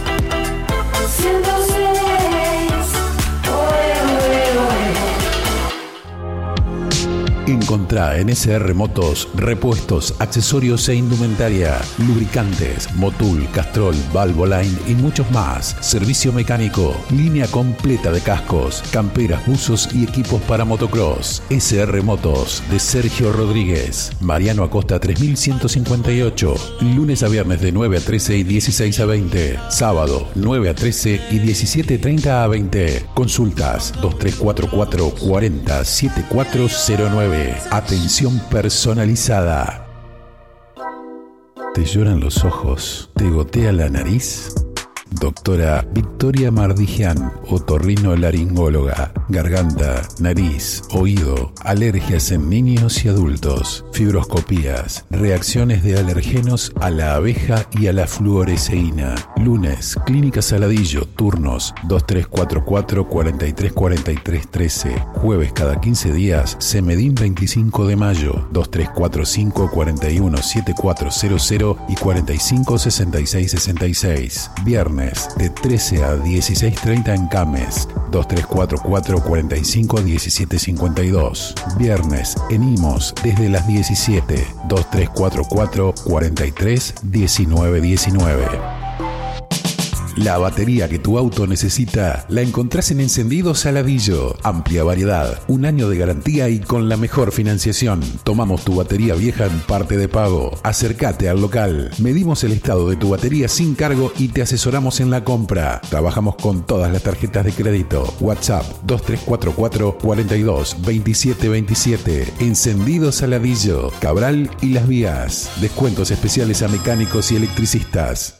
Encontrá en SR Motos repuestos, accesorios e indumentaria, lubricantes, Motul, Castrol, Valvoline y muchos más. Servicio mecánico, línea completa de cascos, camperas, buzos y equipos para motocross. SR Motos de Sergio Rodríguez, Mariano Acosta 3158. Lunes a viernes de 9 a 13 y 16 a 20. Sábado 9 a 13 y 17:30 a 20. Consultas 2344 40 7409. Atención personalizada. ¿Te lloran los ojos? ¿Te gotea la nariz? Doctora Victoria Mardigian, otorrinolaringóloga. garganta, nariz, oído, alergias en niños y adultos, fibroscopías, reacciones de alergenos a la abeja y a la fluoresceína. Lunes, Clínica Saladillo, turnos 2344 43 43 13. Jueves cada 15 días, Semedín 25 de mayo, 2345 41 7400 y 45 66 66. Viernes, de 13 a 16:30 en Cames, 2344 45 17 52. Viernes, en Imos, desde las 17, 2344 43 19 19. La batería que tu auto necesita la encontrás en Encendidos Saladillo. Amplia variedad, 1 año de garantía y con la mejor financiación. Tomamos tu batería vieja en parte de pago. Acércate al local. Medimos el estado de tu batería sin cargo y te asesoramos en la compra. Trabajamos con todas las tarjetas de crédito. WhatsApp 2344 42 27 27. Encendidos Saladillo, Cabral y Las Vías. Descuentos especiales a mecánicos y electricistas.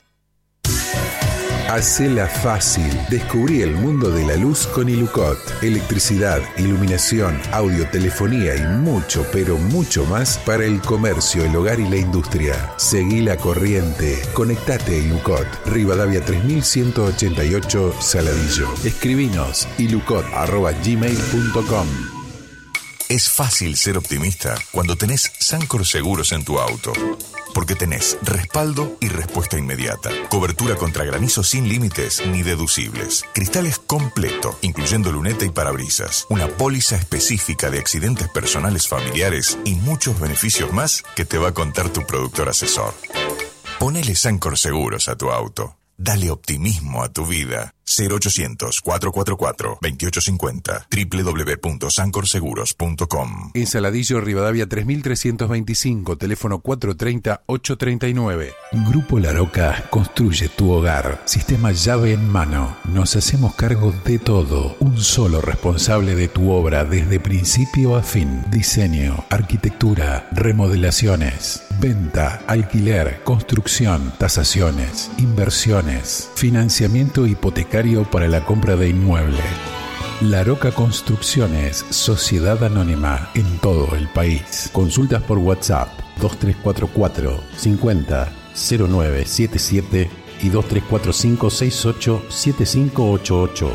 Hacela fácil. Descubrí el mundo de la luz con Ilucot. Electricidad, iluminación, audio, telefonía y mucho, pero mucho más para el comercio, el hogar y la industria. Seguí la corriente. Conectate a Ilucot. Rivadavia 3188 Saladillo. Escribinos ilucot@gmail.com. Es fácil ser optimista cuando tenés Sancor Seguros en tu auto. Porque tenés respaldo y respuesta inmediata. Cobertura contra granizo sin límites ni deducibles. Cristales completo, incluyendo luneta y parabrisas. Una póliza específica de accidentes personales familiares y muchos beneficios más que te va a contar tu productor asesor. Ponele Sancor Seguros a tu auto. Dale optimismo a tu vida. 0800-444-2850. www.sancorseguros.com. En Saladillo, Rivadavia 3325, teléfono 430-839. Grupo La Roca construye tu hogar. Sistema llave en mano. Nos hacemos cargo de todo. Un solo responsable de tu obra desde principio a fin. Diseño, arquitectura, remodelaciones, venta, alquiler, construcción, tasaciones, inversiones, financiamiento hipotecario para la compra de inmueble. La Roca Construcciones, sociedad anónima en todo el país. Consultas por WhatsApp 2344 50 0977 y 2345 68 7588.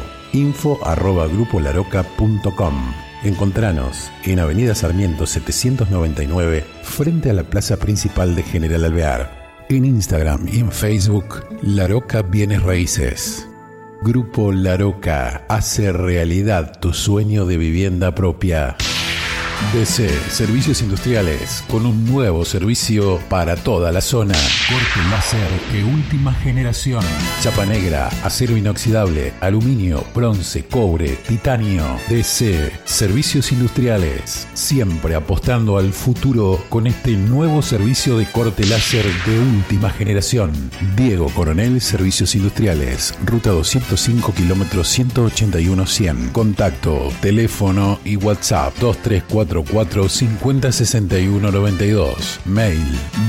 info@grupolaroca.com. Encontranos en Avenida Sarmiento 799, frente a la plaza principal de General Alvear. En Instagram y en Facebook, La Roca Bienes Raíces. Grupo La Roca hace realidad tu sueño de vivienda propia. DC Servicios Industriales, con un nuevo servicio para toda la zona. Corte láser de última generación. Chapa negra, acero inoxidable, aluminio, bronce, cobre, titanio. DC Servicios Industriales, siempre apostando al futuro con este nuevo servicio de corte láser de última generación. Diego Coronel Servicios Industriales, ruta 205 kilómetros 181 100. Contacto, teléfono y WhatsApp 234 50 61 92. Mail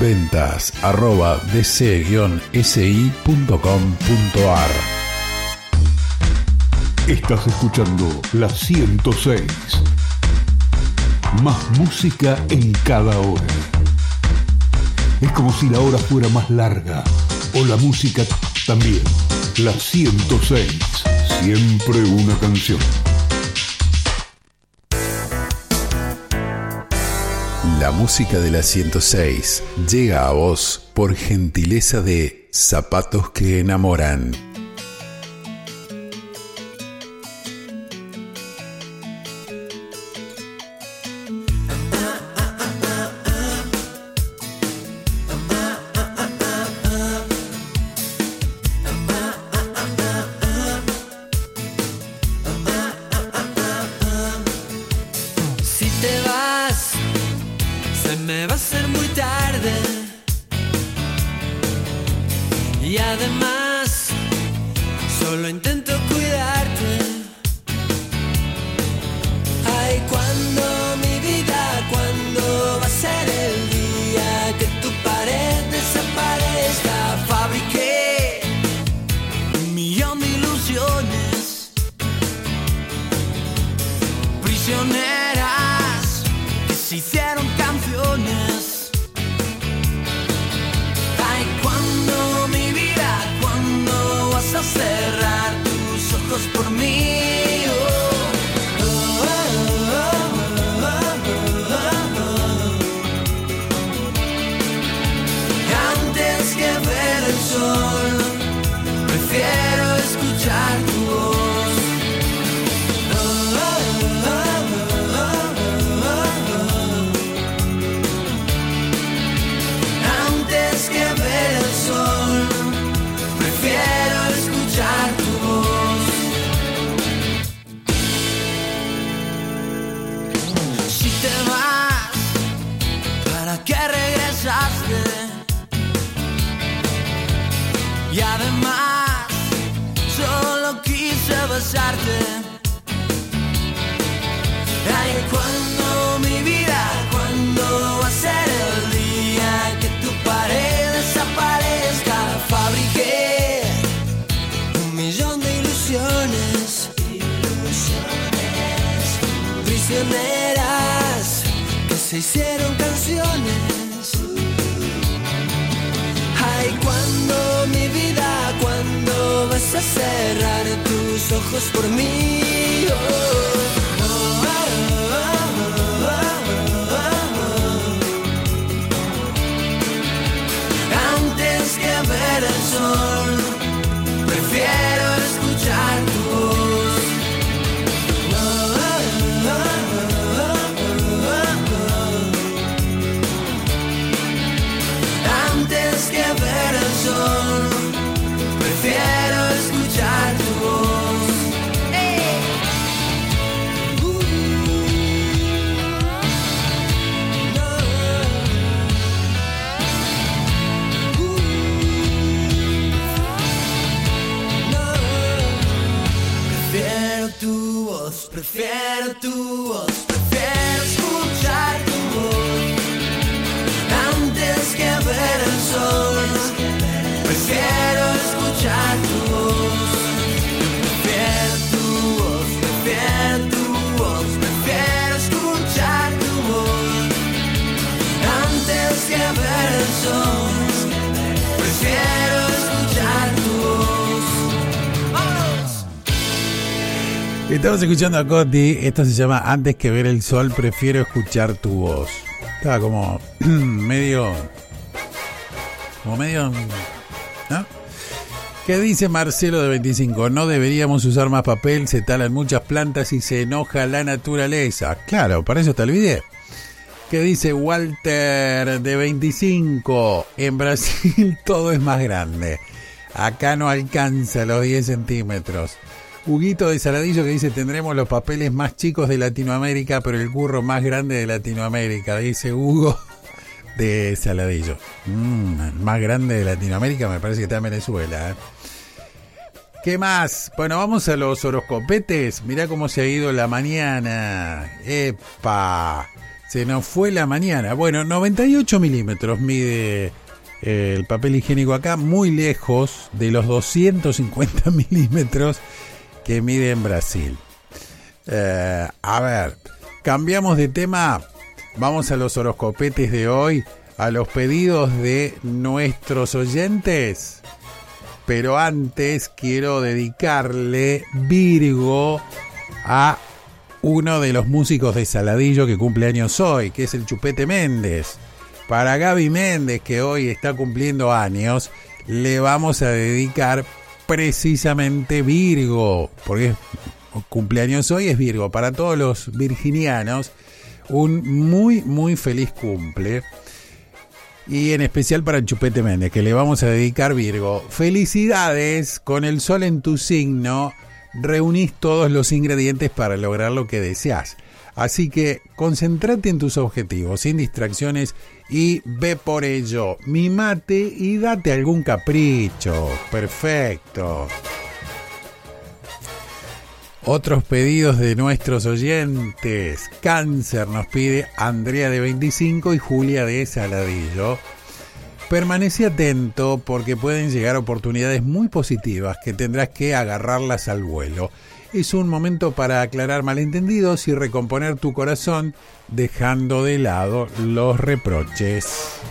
ventas@dc-si.com.ar. Estás escuchando la 106. Más música en cada hora. Es como si la hora fuera más larga, o la música también. La 106. Siempre una canción. La música de la 106 llega a vos por gentileza de Zapatos que Enamoran. prisioneras que se hicieron canciones. Ay, cuando mi vida, cuando vas a cerrar tus ojos por mí. Antes que ver el sol, prefiero escuchar tu voz. Antes que ver el sol, prefiero escuchar tu voz. Si te vas, ¿para qué regresaste? Y además, solo quise besarte. Ay, cuando mi vida, cuando va a ser el día que tu pared desaparezca. Fabriqué 1.000.000 de ilusiones, prisioneras que se hicieron canciones. Ay, cuando mi vida, cuando vas a cerrar tus ojos por mí. Oh, oh, oh, oh, oh, oh. Antes que ver el sol, prefiero escuchar tu voz. Oh, oh, oh, oh, oh. Antes que ver el sol, prefiero escuchar tu voz. Hey. Prefiero tu voz, prefiero tu voz, prefiero escuchar tu voz. Antes que ver el sol, prefiero escuchar tu voz. Prefiero tu voz, prefiero tu voz, prefiero escuchar tu voz. Antes que ver el sol, prefiero escuchar tu voz. ¡Vámonos! Estamos escuchando a Coti. Esto se llama Antes que ver el sol, prefiero escuchar tu voz. Estaba como medio, ¿no? ¿Qué dice Marcelo de 25? No deberíamos usar más papel, se talan muchas plantas y se enoja la naturaleza. Claro, para eso está el video. ¿Qué dice Walter de 25? En Brasil todo es más grande. Acá no alcanza los 10 centímetros. Huguito de Saladillo que dice, tendremos los papeles más chicos de Latinoamérica, pero el curro más grande de Latinoamérica, dice Hugo de Saladillo. Más grande de Latinoamérica me parece que está en Venezuela, ¿eh? ¿Qué más? Bueno, vamos a los horoscopetes. Mirá cómo se ha ido la mañana. ¡Epa! Se nos fue la mañana. Bueno, 98 milímetros mide el papel higiénico acá, muy lejos de los 250 milímetros que mide en Brasil. A ver, cambiamos de tema. Vamos a los horoscopetes de hoy, a los pedidos de nuestros oyentes. Pero antes quiero dedicarle Virgo a uno de los músicos de Saladillo que cumple años hoy, que es el Chupete Méndez. Para Gaby Méndez, que hoy está cumpliendo años, le vamos a dedicar precisamente Virgo, porque cumpleaños hoy es Virgo. Para todos los virginianos, un muy, muy feliz cumple. Y en especial para el Chupete Méndez, que le vamos a dedicar Virgo. Felicidades, con el sol en tu signo, reunís todos los ingredientes para lograr lo que deseas. Así que concéntrate en tus objetivos, sin distracciones, y ve por ello. Mimate y date algún capricho. Perfecto. Otros pedidos de nuestros oyentes. Cáncer nos pide Andrea de 25 y Julia de Saladillo. Permanece atento porque pueden llegar oportunidades muy positivas que tendrás que agarrarlas al vuelo. Es un momento para aclarar malentendidos y recomponer tu corazón, dejando de lado los reproches.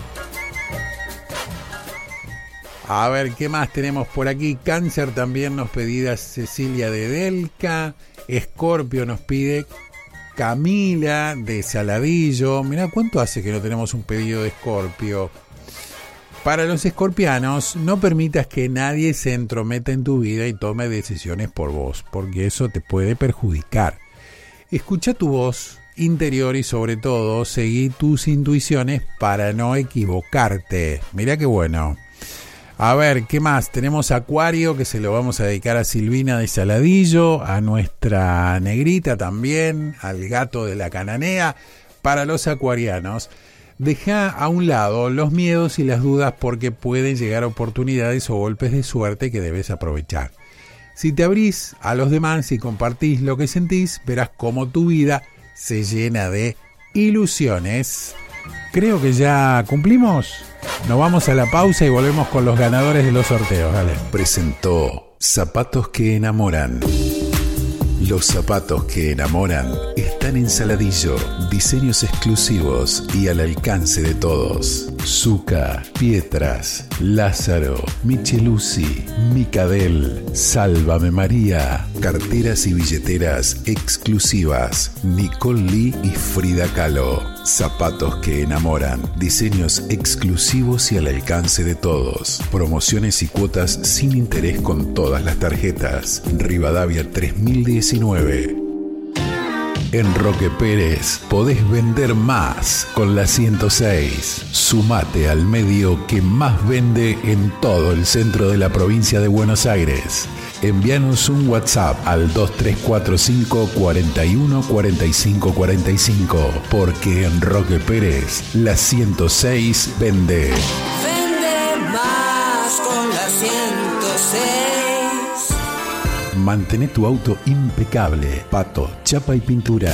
A ver, ¿qué más tenemos por aquí? Cáncer también nos pedía Cecilia de Delca. Escorpio nos pide Camila de Saladillo. Mirá, ¿cuánto hace que no tenemos un pedido de Escorpio? Para los escorpianos, no permitas que nadie se entrometa en tu vida y tome decisiones por vos, porque eso te puede perjudicar. Escucha tu voz interior y sobre todo, seguí tus intuiciones para no equivocarte. Mirá qué bueno. A ver, ¿qué más? Tenemos Acuario, que se lo vamos a dedicar a Silvina de Saladillo, a nuestra negrita también, al gato de la cananea. Para los acuarianos, deja a un lado los miedos y las dudas porque pueden llegar oportunidades o golpes de suerte que debes aprovechar. Si te abrís a los demás y compartís lo que sentís, verás cómo tu vida se llena de ilusiones. Creo que ya cumplimos. Nos vamos a la pausa y volvemos con los ganadores de los sorteos. Dale. Presentó Zapatos que enamoran. Los zapatos que enamoran están en Saladillo. Diseños exclusivos y al alcance de todos. Zucca, Pietras, Lázaro, Michelucci, Micadel, Sálvame María. Carteras y billeteras exclusivas. Nicole Lee y Frida Kahlo. Zapatos que enamoran. Diseños exclusivos y al alcance de todos. Promociones y cuotas sin interés con todas las tarjetas. Rivadavia 3019. En Roque Pérez podés vender más con la 106. Sumate al medio que más vende en todo el centro de la provincia de Buenos Aires. Envíanos un WhatsApp al 2345 41 45 45, porque en Roque Pérez la 106 vende. Vende más con la 106. Mantén tu auto impecable. Pato, chapa y pintura.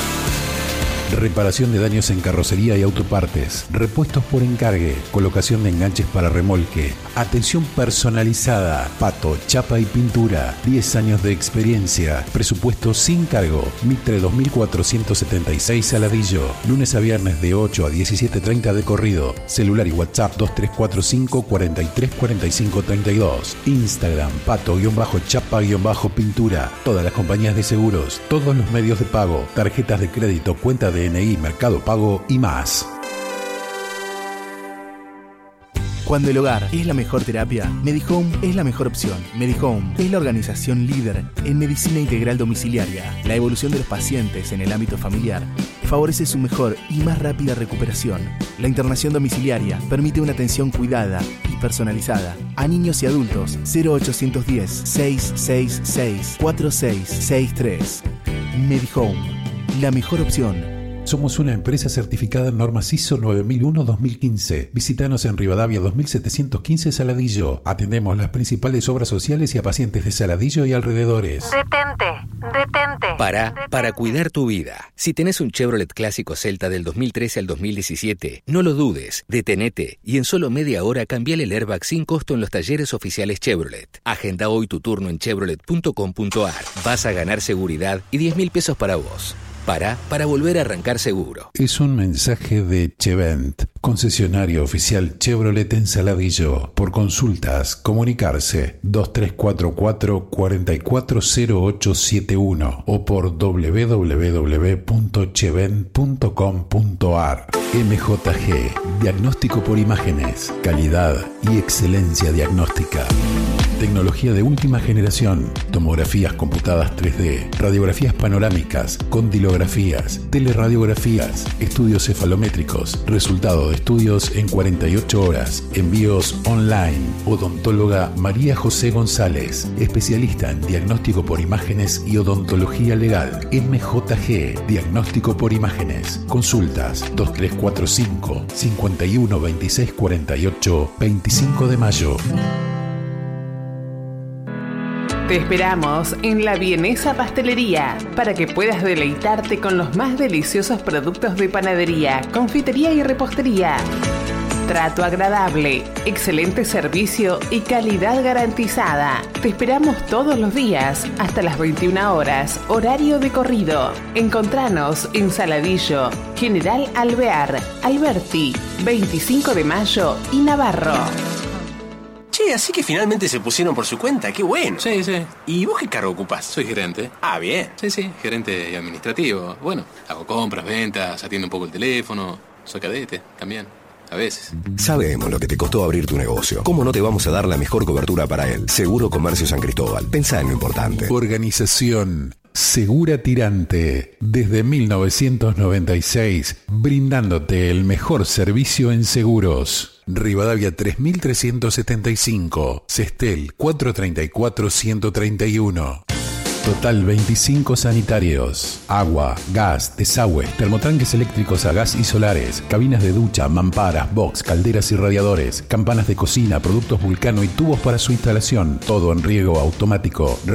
Reparación de daños en carrocería y autopartes. Repuestos por encargue. Colocación de enganches para remolque. Atención personalizada. Pato, chapa y pintura. 10 años de experiencia. Presupuesto sin cargo. Mitre 2476 Saladillo. Lunes a viernes de 8 a 17:30 de corrido. Celular y WhatsApp 2345 43 45 32. Instagram pato-chapa-pintura. Todas las compañías de seguros. Todos los medios de pago. Tarjetas de crédito, cuenta de DNI, Mercado Pago y más. Cuando el hogar es la mejor terapia, Medihome es la mejor opción. Medihome es la organización líder en medicina integral domiciliaria. La evolución de los pacientes en el ámbito familiar favorece su mejor y más rápida recuperación. La internación domiciliaria permite una atención cuidada y personalizada a niños y adultos. 0810-666-4663. Medihome, la mejor opción. Somos una empresa certificada en normas ISO 9001-2015. Visítanos en Rivadavia 2715 Saladillo. Atendemos las principales obras sociales y a pacientes de Saladillo y alrededores. Detente. Para cuidar tu vida. Si tenés un Chevrolet clásico Celta del 2013 al 2017, no lo dudes, detenete y en solo media hora cambiale el airbag sin costo en los talleres oficiales Chevrolet. Agenda hoy tu turno en chevrolet.com.ar. Vas a ganar seguridad y 10.000 pesos para vos. Para volver a arrancar seguro. Es un mensaje de Chevent, concesionario oficial Chevrolet en Saladillo. Por consultas, comunicarse 2344 440871 o por www.chevent.com.ar. MJG, diagnóstico por imágenes, calidad y excelencia diagnóstica. Tecnología de última generación, tomografías computadas 3D, radiografías panorámicas, condilografías, teleradiografías, estudios cefalométricos, resultado de estudios en 48 horas, envíos online. Odontóloga María José González, especialista en diagnóstico por imágenes y odontología legal. MJG, diagnóstico por imágenes. Consultas 2345 51 26 48 25 de mayo. Te esperamos en La Vienesa Pastelería para que puedas deleitarte con los más deliciosos productos de panadería, confitería y repostería. trato agradable, excelente servicio y calidad garantizada. Te esperamos todos los días hasta las 21 horas, horario de corrido. Encontranos en Saladillo, General Alvear, Alberti, 25 de Mayo y Navarro. Che, así que finalmente se pusieron por su cuenta, qué bueno. Sí, sí. ¿Y vos qué cargo ocupás? Soy gerente. Ah, bien. Sí, gerente administrativo. Bueno, hago compras, ventas, atiendo un poco el teléfono. Soy cadete también, a veces. Sabemos lo que te costó abrir tu negocio. ¿Cómo no te vamos a dar la mejor cobertura para él? Seguro Comercio San Cristóbal. Pensá en lo importante. Organización Segura Tirante, desde 1996, brindándote el mejor servicio en seguros. Rivadavia 3375, Sestel 434-131. Total 25 sanitarios, agua, gas, desagüe, termotranques eléctricos a gas y solares, cabinas de ducha, mamparas, box, calderas y radiadores, campanas de cocina, productos Vulcano y tubos para su instalación, todo en riego automático.